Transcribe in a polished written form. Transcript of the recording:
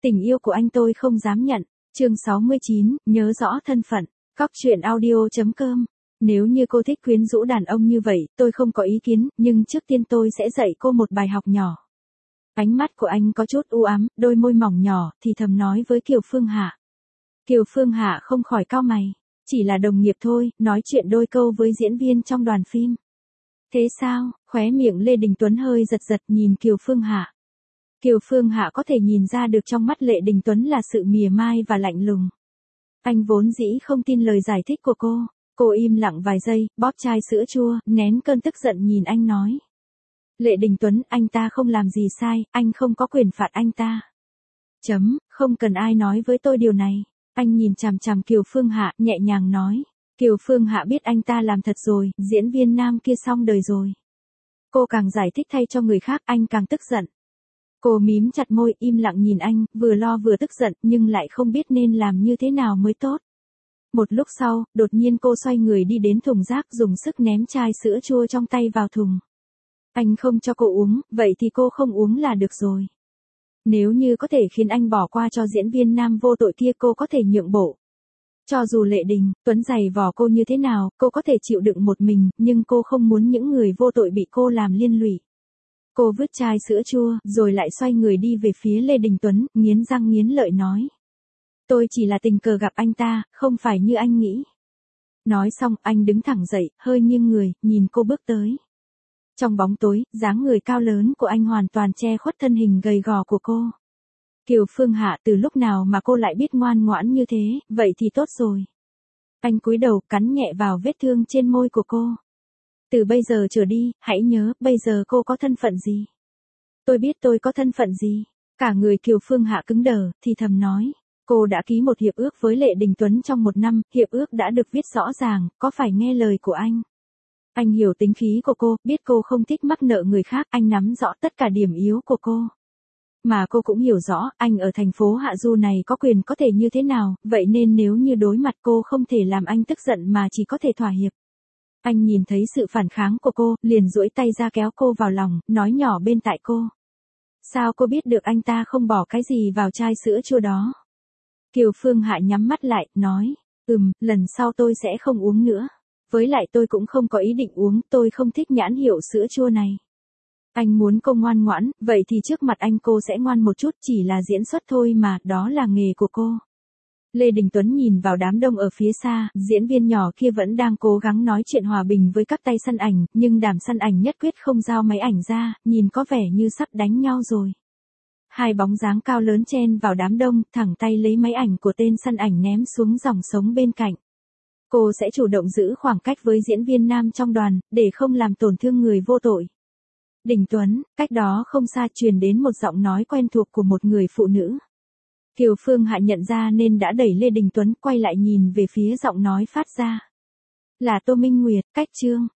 Tình yêu của anh tôi không dám nhận. Chương 69, nhớ rõ thân phận. Cóc truyện audio.com. Nếu như cô thích quyến rũ đàn ông như vậy, tôi không có ý kiến, nhưng trước tiên tôi sẽ dạy cô một bài học nhỏ. Ánh mắt của anh có chút u ám, đôi môi mỏng nhỏ, thì thầm nói với Kiều Phương Hạ. Kiều Phương Hạ không khỏi cau mày. Chỉ là đồng nghiệp thôi, nói chuyện đôi câu với diễn viên trong đoàn phim. Thế sao? Khóe miệng Lê Đình Tuấn hơi giật giật nhìn Kiều Phương Hạ. Kiều Phương Hạ có thể nhìn ra được trong mắt Lê Đình Tuấn là sự mỉa mai và lạnh lùng. Anh vốn dĩ không tin lời giải thích của cô. Cô im lặng vài giây, bóp chai sữa chua, nén cơn tức giận nhìn anh nói. Lê Đình Tuấn, anh ta không làm gì sai, anh không có quyền phạt anh ta. Không cần ai nói với tôi điều này. Anh nhìn chằm chằm Kiều Phương Hạ, nhẹ nhàng nói. Kiều Phương Hạ biết anh ta làm thật rồi, diễn viên nam kia xong đời rồi. Cô càng giải thích thay cho người khác, anh càng tức giận. Cô mím chặt môi, im lặng nhìn anh, vừa lo vừa tức giận, nhưng lại không biết nên làm như thế nào mới tốt. Một lúc sau, đột nhiên cô xoay người đi đến thùng rác, dùng sức ném chai sữa chua trong tay vào thùng. Anh không cho cô uống, vậy thì cô không uống là được rồi. Nếu như có thể khiến anh bỏ qua cho diễn viên nam vô tội kia, cô có thể nhượng bộ. Cho dù Lê Đình Tuấn giày vò cô như thế nào, cô có thể chịu đựng một mình, nhưng cô không muốn những người vô tội bị cô làm liên lụy. Cô vứt chai sữa chua, rồi lại xoay người đi về phía Lê Đình Tuấn, nghiến răng nghiến lợi nói. Tôi chỉ là tình cờ gặp anh ta, không phải như anh nghĩ. Nói xong, anh đứng thẳng dậy, hơi nghiêng người, nhìn cô bước tới. Trong bóng tối, dáng người cao lớn của anh hoàn toàn che khuất thân hình gầy gò của cô. Kiều Phương Hạ, từ lúc nào mà cô lại biết ngoan ngoãn như thế, vậy thì tốt rồi. Anh cúi đầu, cắn nhẹ vào vết thương trên môi của cô. Từ bây giờ trở đi, hãy nhớ, bây giờ cô có thân phận gì? Tôi biết tôi có thân phận gì. Cả người Kiều Phương Hạ cứng đờ, thì thầm nói. Cô đã ký một hiệp ước với Lê Đình Tuấn trong 1 năm, hiệp ước đã được viết rõ ràng, có phải nghe lời của anh? Anh hiểu tính khí của cô, biết cô không thích mắc nợ người khác, anh nắm rõ tất cả điểm yếu của cô. Mà cô cũng hiểu rõ, anh ở thành phố Hạ Du này có quyền có thể như thế nào, vậy nên nếu như đối mặt cô không thể làm anh tức giận mà chỉ có thể thỏa hiệp. Anh nhìn thấy sự phản kháng của cô, liền duỗi tay ra kéo cô vào lòng, nói nhỏ bên tai cô. Sao cô biết được anh ta không bỏ cái gì vào chai sữa chua đó? Kiều Phương Hạ nhắm mắt lại, nói. Lần sau tôi sẽ không uống nữa. Với lại tôi cũng không có ý định uống, tôi không thích nhãn hiệu sữa chua này. Anh muốn cô ngoan ngoãn, vậy thì trước mặt anh cô sẽ ngoan một chút, chỉ là diễn xuất thôi mà, đó là nghề của cô. Lê Đình Tuấn nhìn vào đám đông ở phía xa, diễn viên nhỏ kia vẫn đang cố gắng nói chuyện hòa bình với các tay săn ảnh, nhưng đàm săn ảnh nhất quyết không giao máy ảnh ra, nhìn có vẻ như sắp đánh nhau rồi. Hai bóng dáng cao lớn chen vào đám đông, thẳng tay lấy máy ảnh của tên săn ảnh ném xuống dòng sống bên cạnh. Cô sẽ chủ động giữ khoảng cách với diễn viên nam trong đoàn, để không làm tổn thương người vô tội. Đình Tuấn, cách đó không xa truyền đến một giọng nói quen thuộc của một người phụ nữ. Kiều Phương Hạ nhận ra nên đã đẩy Lê Đình Tuấn, quay lại nhìn về phía giọng nói phát ra. Là Tô Minh Nguyệt, cách chương.